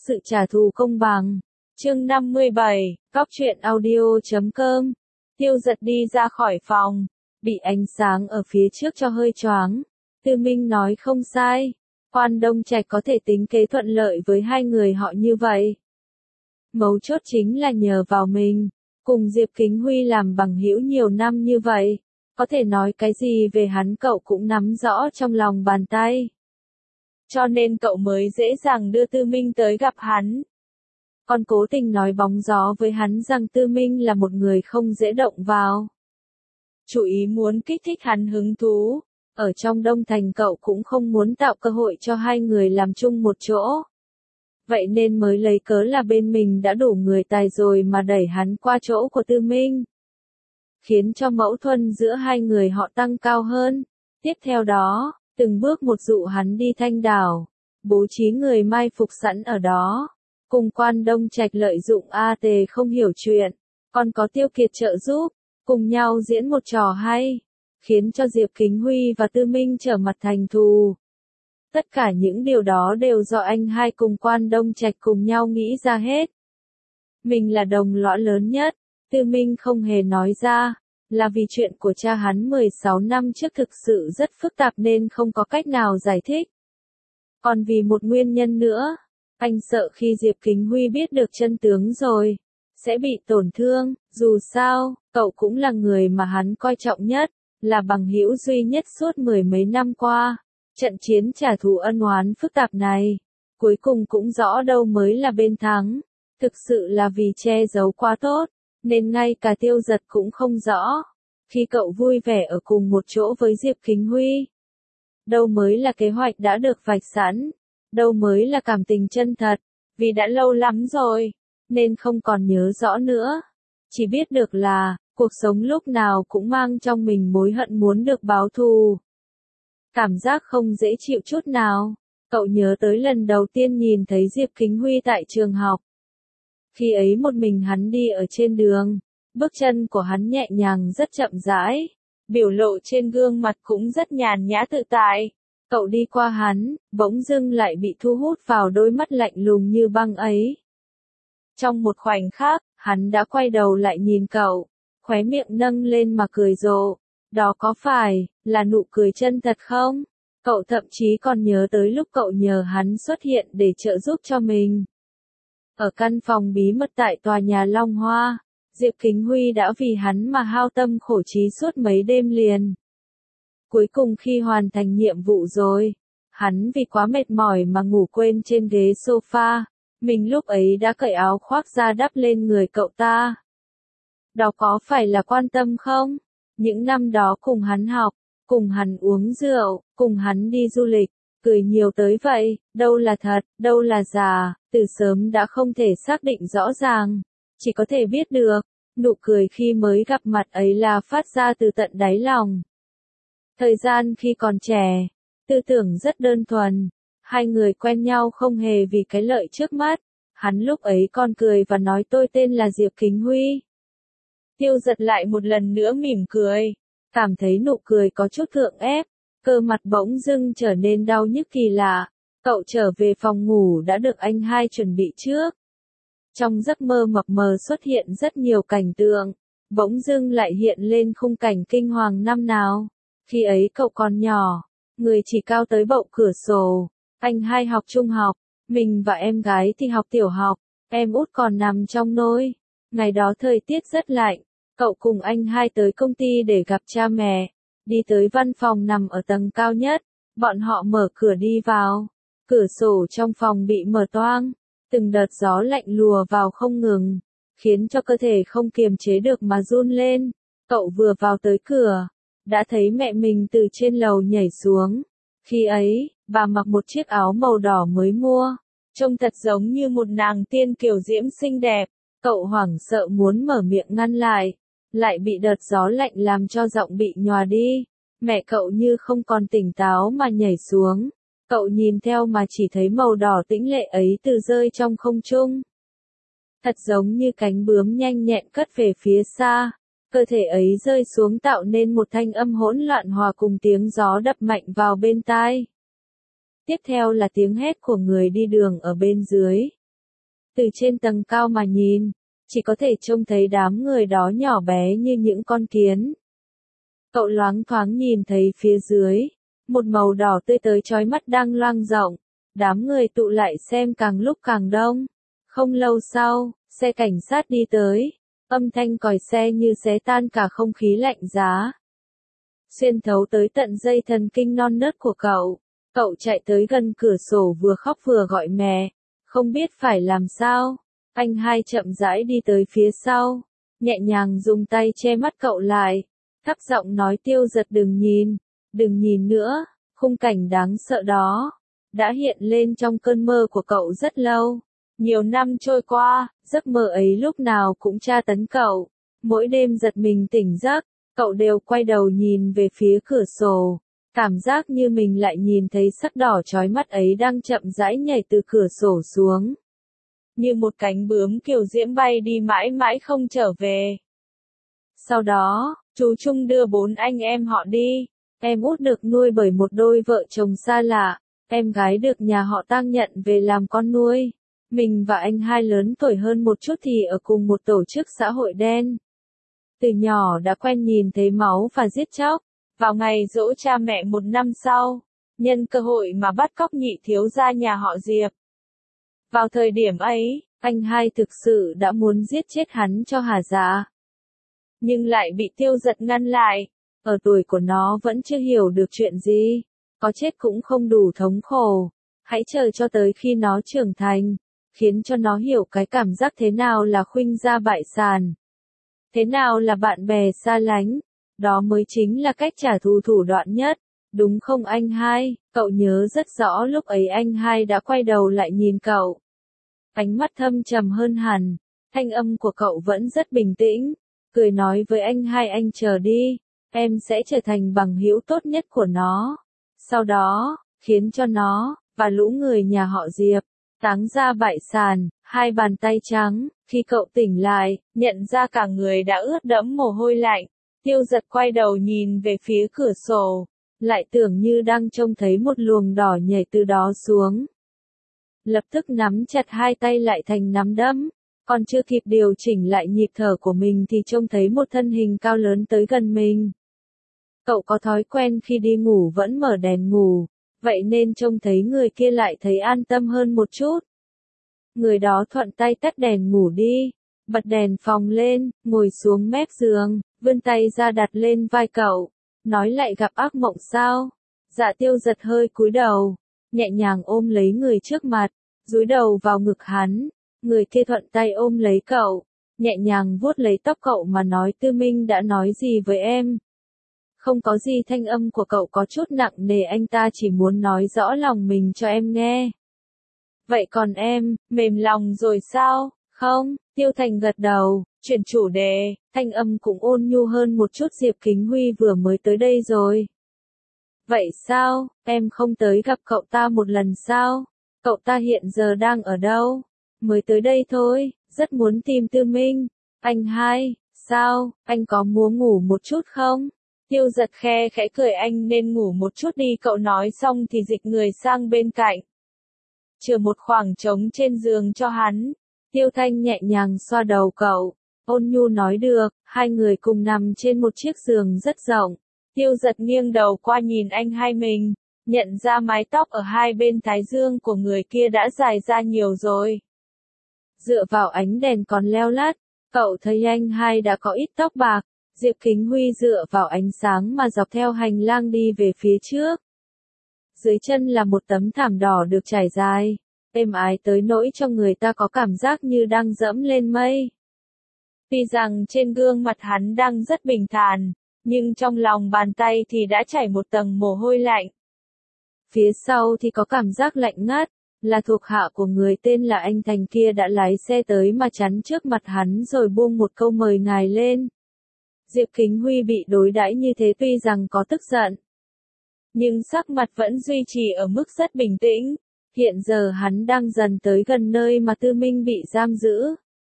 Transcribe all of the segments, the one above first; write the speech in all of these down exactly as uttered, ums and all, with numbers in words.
sự trả thù công bằng. Chương năm mươi bảy, Cóc truyện audio chấm com. Tiêu Giật đi ra khỏi phòng, bị ánh sáng ở phía trước cho hơi choáng. Tư Minh nói không sai, Quan Đông Trạch có thể tính kế thuận lợi với hai người họ như vậy. Mấu chốt chính là nhờ vào mình, cùng Diệp Kính Huy làm bằng hữu nhiều năm như vậy, có thể nói cái gì về hắn cậu cũng nắm rõ trong lòng bàn tay. Cho nên cậu mới dễ dàng đưa Tư Minh tới gặp hắn. Còn cố tình nói bóng gió với hắn rằng Tư Minh là một người không dễ động vào. Chủ ý muốn kích thích hắn hứng thú, ở trong Đông Thành cậu cũng không muốn tạo cơ hội cho hai người làm chung một chỗ. Vậy nên mới lấy cớ là bên mình đã đủ người tài rồi mà đẩy hắn qua chỗ của Tư Minh. Khiến cho mâu thuẫn giữa hai người họ tăng cao hơn. Tiếp theo đó, từng bước một dụ hắn đi Thanh Đảo, bố trí người mai phục sẵn ở đó. Cùng Quan Đông Trạch lợi dụng A Tề không hiểu chuyện, còn có Tiêu Kiệt trợ giúp, cùng nhau diễn một trò hay, khiến cho Diệp Kính Huy và Tư Minh trở mặt thành thù. Tất cả những điều đó đều do anh hai cùng Quan Đông Trạch cùng nhau nghĩ ra hết. Mình là đồng lõa lớn nhất, Tư Minh không hề nói ra, là vì chuyện của cha hắn mười sáu năm trước thực sự rất phức tạp nên không có cách nào giải thích. Còn vì một nguyên nhân nữa, anh sợ khi Diệp Kính Huy biết được chân tướng rồi, sẽ bị tổn thương. Dù sao, cậu cũng là người mà hắn coi trọng nhất, là bằng hữu duy nhất suốt mười mấy năm qua. Trận chiến trả thù ân oán phức tạp này, cuối cùng cũng rõ đâu mới là bên thắng. Thực sự là vì che giấu quá tốt, nên ngay cả Tiêu Giật cũng không rõ. Khi cậu vui vẻ ở cùng một chỗ với Diệp Kính Huy, đâu mới là kế hoạch đã được vạch sẵn, đâu mới là cảm tình chân thật, vì đã lâu lắm rồi, nên không còn nhớ rõ nữa. Chỉ biết được là, cuộc sống lúc nào cũng mang trong mình mối hận muốn được báo thù. Cảm giác không dễ chịu chút nào. Cậu nhớ tới lần đầu tiên nhìn thấy Diệp Kính Huy tại trường học. Khi ấy một mình hắn đi ở trên đường, bước chân của hắn nhẹ nhàng rất chậm rãi, biểu lộ trên gương mặt cũng rất nhàn nhã tự tại. Cậu đi qua hắn, bỗng dưng lại bị thu hút vào đôi mắt lạnh lùng như băng ấy. Trong một khoảnh khắc, hắn đã quay đầu lại nhìn cậu, khóe miệng nâng lên mà cười rộ. Đó có phải là nụ cười chân thật không? Cậu thậm chí còn nhớ tới lúc cậu nhờ hắn xuất hiện để trợ giúp cho mình. Ở căn phòng bí mật tại tòa nhà Long Hoa, Diệp Kính Huy đã vì hắn mà hao tâm khổ trí suốt mấy đêm liền. Cuối cùng khi hoàn thành nhiệm vụ rồi, hắn vì quá mệt mỏi mà ngủ quên trên ghế sofa, mình lúc ấy đã cởi áo khoác ra đắp lên người cậu ta. Đó có phải là quan tâm không? Những năm đó cùng hắn học, cùng hắn uống rượu, cùng hắn đi du lịch, cười nhiều tới vậy, đâu là thật, đâu là giả, từ sớm đã không thể xác định rõ ràng, chỉ có thể biết được, nụ cười khi mới gặp mặt ấy là phát ra từ tận đáy lòng. Thời gian khi còn trẻ, tư tưởng rất đơn thuần, hai người quen nhau không hề vì cái lợi trước mắt, hắn lúc ấy còn cười và nói tôi tên là Diệp Kính Huy. Tiêu Giật lại một lần nữa mỉm cười, cảm thấy nụ cười có chút thượng ép, cơ mặt bỗng dưng trở nên đau nhức kỳ lạ. Cậu trở về phòng ngủ đã được anh hai chuẩn bị trước. Trong giấc mơ mập mờ xuất hiện rất nhiều cảnh tượng, bỗng dưng lại hiện lên khung cảnh kinh hoàng năm nào. Khi ấy cậu còn nhỏ, người chỉ cao tới bậu cửa sổ, anh hai học trung học, mình và em gái thì học tiểu học, em út còn nằm trong nôi. Ngày đó thời tiết rất lạnh. Cậu cùng anh hai tới công ty để gặp cha mẹ, đi tới văn phòng nằm ở tầng cao nhất, bọn họ mở cửa đi vào, cửa sổ trong phòng bị mở toang, từng đợt gió lạnh lùa vào không ngừng, khiến cho cơ thể không kiềm chế được mà run lên. Cậu vừa vào tới cửa, đã thấy mẹ mình từ trên lầu nhảy xuống. Khi ấy, bà mặc một chiếc áo màu đỏ mới mua, trông thật giống như một nàng tiên kiều diễm xinh đẹp. Cậu hoảng sợ muốn mở miệng ngăn lại, lại bị đợt gió lạnh làm cho giọng bị nhòa đi. Mẹ cậu như không còn tỉnh táo mà nhảy xuống. Cậu nhìn theo mà chỉ thấy màu đỏ tĩnh lệ ấy từ rơi trong không trung. Thật giống như cánh bướm nhanh nhẹn cất về phía xa. Cơ thể ấy rơi xuống tạo nên một thanh âm hỗn loạn hòa cùng tiếng gió đập mạnh vào bên tai. Tiếp theo là tiếng hét của người đi đường ở bên dưới. Từ trên tầng cao mà nhìn, chỉ có thể trông thấy đám người đó nhỏ bé như những con kiến. Cậu loáng thoáng nhìn thấy phía dưới, một màu đỏ tươi tới chói mắt đang loang rộng, đám người tụ lại xem càng lúc càng đông. Không lâu sau, xe cảnh sát đi tới, âm thanh còi xe như xé tan cả không khí lạnh giá. Xuyên thấu tới tận dây thần kinh non nớt của cậu, cậu chạy tới gần cửa sổ vừa khóc vừa gọi mẹ, không biết phải làm sao. Anh hai chậm rãi đi tới phía sau, nhẹ nhàng dùng tay che mắt cậu lại, thấp giọng nói Tiêu Giật đừng nhìn, đừng nhìn nữa, khung cảnh đáng sợ đó đã hiện lên trong cơn mơ của cậu rất lâu. Nhiều năm trôi qua, giấc mơ ấy lúc nào cũng tra tấn cậu. Mỗi đêm giật mình tỉnh giấc, cậu đều quay đầu nhìn về phía cửa sổ, cảm giác như mình lại nhìn thấy sắc đỏ chói mắt ấy đang chậm rãi nhảy từ cửa sổ xuống. Như một cánh bướm kiều diễm bay đi mãi mãi không trở về. Sau đó, chú Trung đưa bốn anh em họ đi. Em út được nuôi bởi một đôi vợ chồng xa lạ, em gái được nhà họ Tang nhận về làm con nuôi. Mình và anh hai lớn tuổi hơn một chút thì ở cùng một tổ chức xã hội đen. Từ nhỏ đã quen nhìn thấy máu và giết chóc. Vào ngày giỗ cha mẹ một năm sau, nhân cơ hội mà bắt cóc nhị thiếu gia nhà họ Diệp. Vào thời điểm ấy, anh hai thực sự đã muốn giết chết hắn cho hả dạ. Nhưng lại bị Tiêu Giật ngăn lại. Ở tuổi của nó vẫn chưa hiểu được chuyện gì. Có chết cũng không đủ thống khổ. Hãy chờ cho tới khi nó trưởng thành, khiến cho nó hiểu cái cảm giác thế nào là khuynh gia bại sản. Thế nào là bạn bè xa lánh. Đó mới chính là cách trả thù thủ đoạn nhất. Đúng không anh hai? Cậu nhớ rất rõ lúc ấy anh hai đã quay đầu lại nhìn cậu. Ánh mắt thâm trầm hơn hẳn. Thanh âm của cậu vẫn rất bình tĩnh. Cười nói với anh hai anh chờ đi. Em sẽ trở thành bằng hữu tốt nhất của nó. Sau đó, khiến cho nó, và lũ người nhà họ Diệp, táng ra bại sản, hai bàn tay trắng. Khi cậu tỉnh lại, nhận ra cả người đã ướt đẫm mồ hôi lạnh. Tiêu Giật quay đầu nhìn về phía cửa sổ, lại tưởng như đang trông thấy một luồng đỏ nhảy từ đó xuống. Lập tức nắm chặt hai tay lại thành nắm đấm, còn chưa kịp điều chỉnh lại nhịp thở của mình thì trông thấy một thân hình cao lớn tới gần mình. Cậu có thói quen khi đi ngủ vẫn mở đèn ngủ, vậy nên trông thấy người kia lại thấy an tâm hơn một chút. Người đó thuận tay tắt đèn ngủ đi, bật đèn phòng lên, ngồi xuống mép giường, vươn tay ra đặt lên vai cậu, nói lại gặp ác mộng sao? Dạ Tiêu Giật hơi cúi đầu, nhẹ nhàng ôm lấy người trước mặt, dúi đầu vào ngực hắn, người kia thuận tay ôm lấy cậu, nhẹ nhàng vuốt lấy tóc cậu mà nói Tư Minh đã nói gì với em? Không có gì, thanh âm của cậu có chút nặng nề, anh ta chỉ muốn nói rõ lòng mình cho em nghe. Vậy còn em, mềm lòng rồi sao? Không, Tiêu Thành gật đầu, chuyển chủ đề, thanh âm cũng ôn nhu hơn một chút. Diệp Kính Huy vừa mới tới đây rồi. Vậy sao, em không tới gặp cậu ta một lần sao? Cậu ta hiện giờ đang ở đâu? Mới tới đây thôi, rất muốn tìm Tư Minh. Anh hai, sao, anh có muốn ngủ một chút không? Tiêu Giật khe khẽ cười, anh nên ngủ một chút đi. Cậu nói xong thì dịch người sang bên cạnh, chừa một khoảng trống trên giường cho hắn. Tiêu Thanh nhẹ nhàng xoa đầu cậu, ôn nhu nói được. Hai người cùng nằm trên một chiếc giường rất rộng. Tiêu Giật nghiêng đầu qua nhìn anh hai mình, nhận ra mái tóc ở hai bên thái dương của người kia đã dài ra nhiều rồi. Dựa vào ánh đèn còn leo lắt, cậu thấy anh hai đã có ít tóc bạc. Diệp Kính Huy dựa vào ánh sáng mà dọc theo hành lang đi về phía trước. Dưới chân là một tấm thảm đỏ được trải dài, êm ái tới nỗi cho người ta có cảm giác như đang dẫm lên mây. Tuy rằng trên gương mặt hắn đang rất bình thản, nhưng trong lòng bàn tay thì đã chảy một tầng mồ hôi lạnh. Phía sau thì có cảm giác lạnh ngắt, là thuộc hạ của người tên là anh Thành kia đã lái xe tới mà chắn trước mặt hắn rồi buông một câu mời ngài lên. Diệp Kính Huy bị đối đãi như thế tuy rằng có tức giận, nhưng sắc mặt vẫn duy trì ở mức rất bình tĩnh. Hiện giờ hắn đang dần tới gần nơi mà Tư Minh bị giam giữ.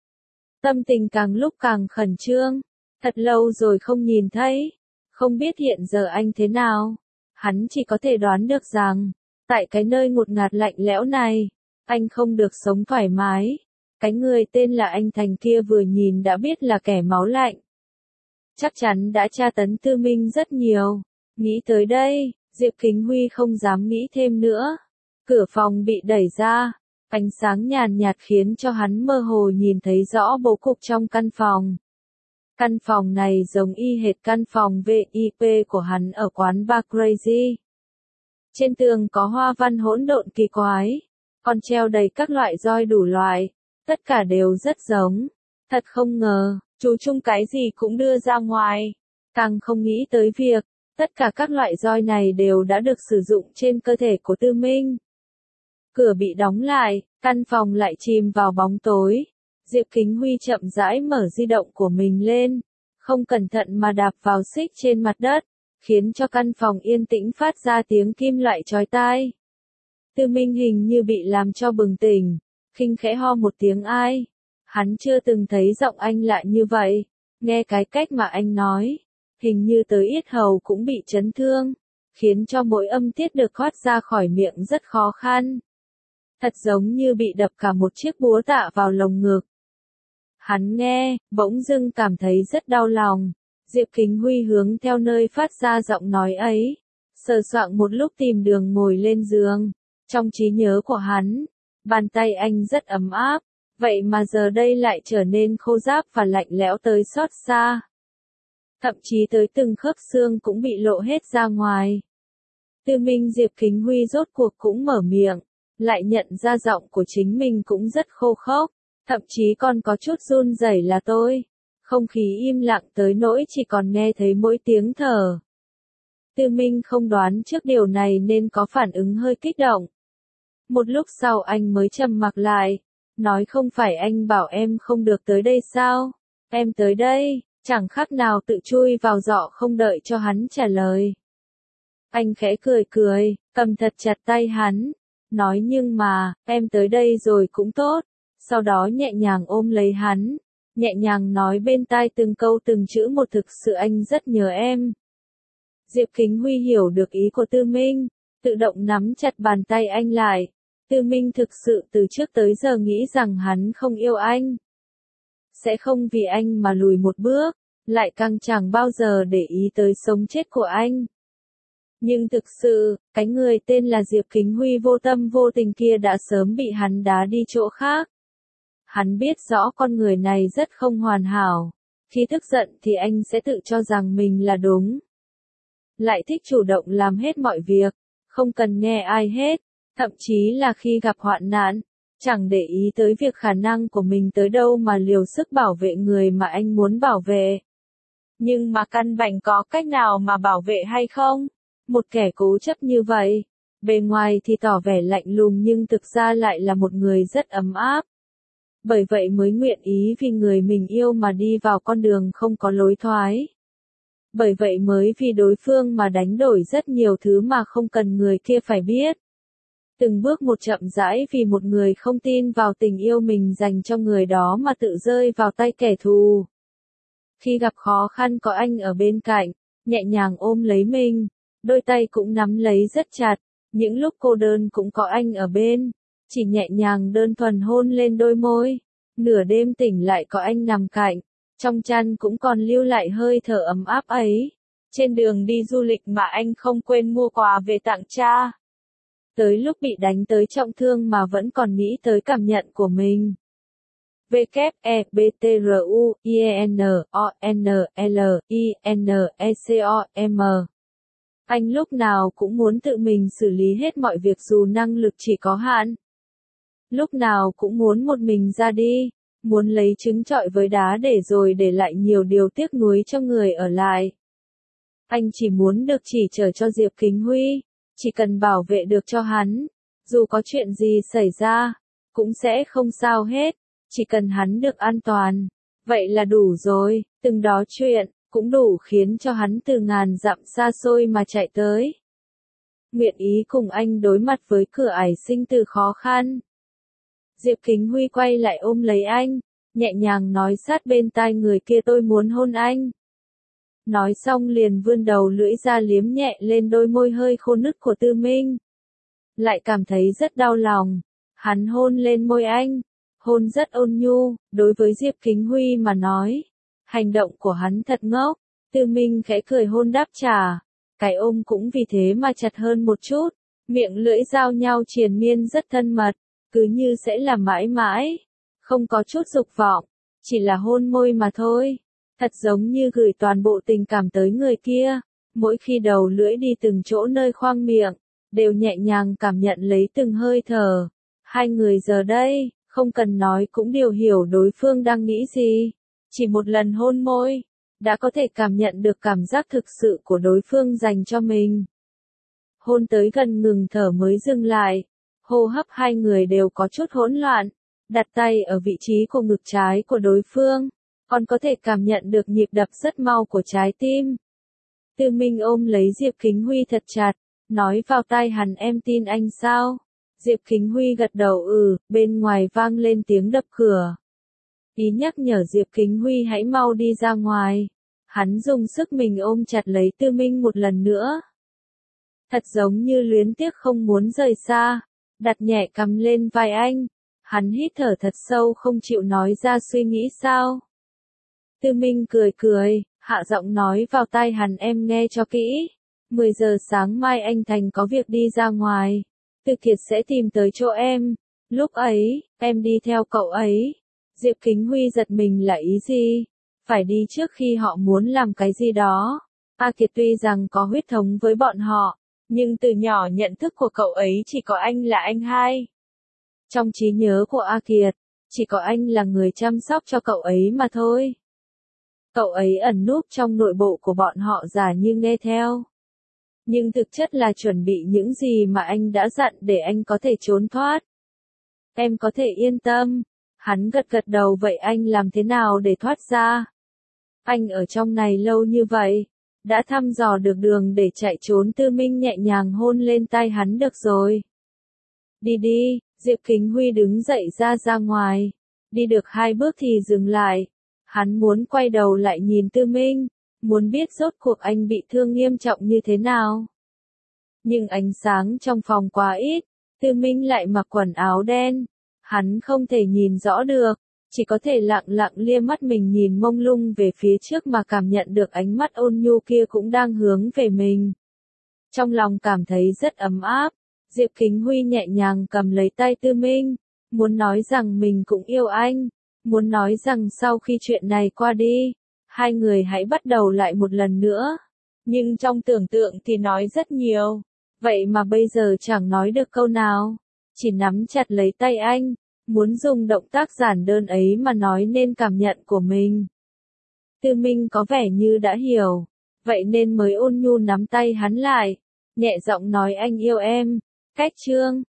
Tâm tình càng lúc càng khẩn trương, thật lâu rồi không nhìn thấy, không biết hiện giờ anh thế nào. Hắn chỉ có thể đoán được rằng, tại cái nơi ngột ngạt lạnh lẽo này, anh không được sống thoải mái. Cái người tên là anh Thành kia vừa nhìn đã biết là kẻ máu lạnh. Chắc chắn đã tra tấn Tư Minh rất nhiều. Nghĩ tới đây, Diệp Kính Huy không dám nghĩ thêm nữa. Cửa phòng bị đẩy ra, ánh sáng nhàn nhạt khiến cho hắn mơ hồ nhìn thấy rõ bố cục trong căn phòng. Căn phòng này giống y hệt căn phòng vê i pê của hắn ở quán bar Crazy. Trên tường có hoa văn hỗn độn kỳ quái, còn treo đầy các loại roi đủ loại, tất cả đều rất giống. Thật không ngờ, chú Trung cái gì cũng đưa ra ngoài, càng không nghĩ tới việc, tất cả các loại roi này đều đã được sử dụng trên cơ thể của Tư Minh. Cửa bị đóng lại, căn phòng lại chìm vào bóng tối. Diệp Kính Huy chậm rãi mở di động của mình lên, không cẩn thận mà đạp vào xích trên mặt đất, khiến cho căn phòng yên tĩnh phát ra tiếng kim loại chói tai. Tư Minh hình như bị làm cho bừng tỉnh, khinh khẽ ho một tiếng ai. Hắn chưa từng thấy giọng anh lại như vậy, nghe cái cách mà anh nói, hình như tới yết hầu cũng bị chấn thương, khiến cho mỗi âm tiết được thoát ra khỏi miệng rất khó khăn. Thật giống như bị đập cả một chiếc búa tạ vào lồng ngực. Hắn nghe, bỗng dưng cảm thấy rất đau lòng. Diệp Kính Huy hướng theo nơi phát ra giọng nói ấy, sờ soạng một lúc tìm đường ngồi lên giường. Trong trí nhớ của hắn, bàn tay anh rất ấm áp, vậy mà giờ đây lại trở nên khô ráp và lạnh lẽo tới xót xa. Thậm chí tới từng khớp xương cũng bị lộ hết ra ngoài. Tư Minh Diệp Kính Huy rốt cuộc cũng mở miệng, lại nhận ra giọng của chính mình cũng rất khô khốc, thậm chí còn có chút run rẩy là tôi. Không khí im lặng tới nỗi chỉ còn nghe thấy mỗi tiếng thở. Tư Minh không đoán trước điều này nên có phản ứng hơi kích động. Một lúc sau anh mới trầm mặc lại, nói không phải anh bảo em không được tới đây sao? Em tới đây, chẳng khác nào tự chui vào giỏ không đợi cho hắn trả lời. Anh khẽ cười cười, cầm thật chặt tay hắn, nói nhưng mà, em tới đây rồi cũng tốt, sau đó nhẹ nhàng ôm lấy hắn, nhẹ nhàng nói bên tai từng câu từng chữ một thực sự anh rất nhớ em. Diệp Kính Huy hiểu được ý của Tư Minh, tự động nắm chặt bàn tay anh lại. Tư Minh thực sự từ trước tới giờ nghĩ rằng hắn không yêu anh. Sẽ không vì anh mà lùi một bước, lại càng chẳng bao giờ để ý tới sống chết của anh. Nhưng thực sự, cái người tên là Diệp Kính Huy vô tâm vô tình kia đã sớm bị hắn đá đi chỗ khác. Hắn biết rõ con người này rất không hoàn hảo. Khi tức giận thì anh sẽ tự cho rằng mình là đúng. Lại thích chủ động làm hết mọi việc, không cần nghe ai hết. Thậm chí là khi gặp hoạn nạn, chẳng để ý tới việc khả năng của mình tới đâu mà liều sức bảo vệ người mà anh muốn bảo vệ. Nhưng mà căn bản có cách nào mà bảo vệ hay không? Một kẻ cố chấp như vậy, bề ngoài thì tỏ vẻ lạnh lùng nhưng thực ra lại là một người rất ấm áp. Bởi vậy mới nguyện ý vì người mình yêu mà đi vào con đường không có lối thoái. Bởi vậy mới vì đối phương mà đánh đổi rất nhiều thứ mà không cần người kia phải biết. Từng bước một chậm rãi vì một người không tin vào tình yêu mình dành cho người đó mà tự rơi vào tay kẻ thù. Khi gặp khó khăn có anh ở bên cạnh, nhẹ nhàng ôm lấy mình, đôi tay cũng nắm lấy rất chặt, những lúc cô đơn cũng có anh ở bên, chỉ nhẹ nhàng đơn thuần hôn lên đôi môi, nửa đêm tỉnh lại có anh nằm cạnh, trong chăn cũng còn lưu lại hơi thở ấm áp ấy. Trên đường đi du lịch mà anh không quên mua quà về tặng cha. Tới lúc bị đánh tới trọng thương mà vẫn còn nghĩ tới cảm nhận của mình. W E B T R U I E N O N L I N E C O M. Anh lúc nào cũng muốn tự mình xử lý hết mọi việc dù năng lực chỉ có hạn. Lúc nào cũng muốn một mình ra đi, muốn lấy trứng trọi với đá để rồi để lại nhiều điều tiếc nuối cho người ở lại. Anh chỉ muốn được chỉ trở cho Diệp Kính Huy. Chỉ cần bảo vệ được cho hắn, dù có chuyện gì xảy ra, cũng sẽ không sao hết, chỉ cần hắn được an toàn, vậy là đủ rồi, từng đó chuyện, cũng đủ khiến cho hắn từ ngàn dặm xa xôi mà chạy tới. Nguyện ý cùng anh đối mặt với cửa ải sinh tử khó khăn. Diệp Kính Huy quay lại ôm lấy anh, nhẹ nhàng nói sát bên tai người kia tôi muốn hôn anh. Nói xong liền vươn đầu lưỡi ra liếm nhẹ lên đôi môi hơi khô nứt của Tư Minh. Lại cảm thấy rất đau lòng. Hắn hôn lên môi anh, Hôn rất ôn nhu, đối với Diệp Kính Huy mà nói. Hành động của hắn thật ngốc. Tư Minh khẽ cười hôn đáp trả. Cái ôm cũng vì thế mà chặt hơn một chút. Miệng lưỡi giao nhau triền miên rất thân mật. Cứ như sẽ là mãi mãi. Không có chút dục vọng. Chỉ là hôn môi mà thôi. Thật giống như gửi toàn bộ tình cảm tới người kia. Mỗi khi đầu lưỡi đi từng chỗ nơi khoang miệng. Đều nhẹ nhàng cảm nhận lấy từng hơi thở. Hai người giờ đây, không cần nói cũng đều hiểu đối phương đang nghĩ gì. Chỉ một lần hôn môi, đã có thể cảm nhận được cảm giác thực sự của đối phương dành cho mình. Hôn tới gần ngừng thở mới dừng lại. Hô hấp hai người đều có chút hỗn loạn. Đặt tay ở vị trí của ngực trái của đối phương, còn có thể cảm nhận được nhịp đập rất mau của trái tim. Tư Minh ôm lấy Diệp Kính Huy thật chặt, nói vào tai hắn em tin anh sao? Diệp Kính Huy gật đầu ừ, bên ngoài vang lên tiếng đập cửa. Ý nhắc nhở Diệp Kính Huy hãy mau đi ra ngoài. Hắn dùng sức mình ôm chặt lấy Tư Minh một lần nữa. Thật giống như luyến tiếc không muốn rời xa, đặt nhẹ cằm lên vai anh. Hắn hít thở thật sâu không chịu nói ra suy nghĩ sao. Tư Minh cười cười, hạ giọng nói vào tai hắn em nghe cho kỹ. mười giờ sáng mai anh Thành có việc đi ra ngoài. Tư Kiệt sẽ tìm tới chỗ em. Lúc ấy, em đi theo cậu ấy. Diệp Kính Huy giật mình là ý gì? Phải đi trước khi họ muốn làm cái gì đó. A Kiệt tuy rằng có huyết thống với bọn họ, nhưng từ nhỏ nhận thức của cậu ấy chỉ có anh là anh hai. Trong trí nhớ của A Kiệt, chỉ có anh là người chăm sóc cho cậu ấy mà thôi. Cậu ấy ẩn núp trong nội bộ của bọn họ giả như nghe theo. Nhưng thực chất là chuẩn bị những gì mà anh đã dặn để anh có thể trốn thoát. Em có thể yên tâm. Hắn gật gật đầu vậy anh làm thế nào để thoát ra? Anh ở trong này lâu như vậy, đã thăm dò được đường để chạy trốn. Tư Minh nhẹ nhàng hôn lên tai hắn được rồi. Đi đi, Diệp Kính Huy đứng dậy ra ra ngoài. Đi được hai bước thì dừng lại. Hắn muốn quay đầu lại nhìn Tư Minh, muốn biết rốt cuộc anh bị thương nghiêm trọng như thế nào. Nhưng ánh sáng trong phòng quá ít, Tư Minh lại mặc quần áo đen. Hắn không thể nhìn rõ được, chỉ có thể lặng lặng lia mắt mình nhìn mông lung về phía trước mà cảm nhận được ánh mắt ôn nhu kia cũng đang hướng về mình. Trong lòng cảm thấy rất ấm áp, Diệp Kính Huy nhẹ nhàng cầm lấy tay Tư Minh, muốn nói rằng mình cũng yêu anh, muốn nói rằng sau khi chuyện này qua đi, hai người hãy bắt đầu lại một lần nữa. Nhưng trong tưởng tượng thì nói rất nhiều, vậy mà bây giờ chẳng nói được câu nào, chỉ nắm chặt lấy tay anh, muốn dùng động tác giản đơn ấy mà nói nên cảm nhận của mình. Tư Minh có vẻ như đã hiểu, vậy nên mới ôn nhu nắm tay hắn lại, nhẹ giọng nói anh yêu em. Cách chương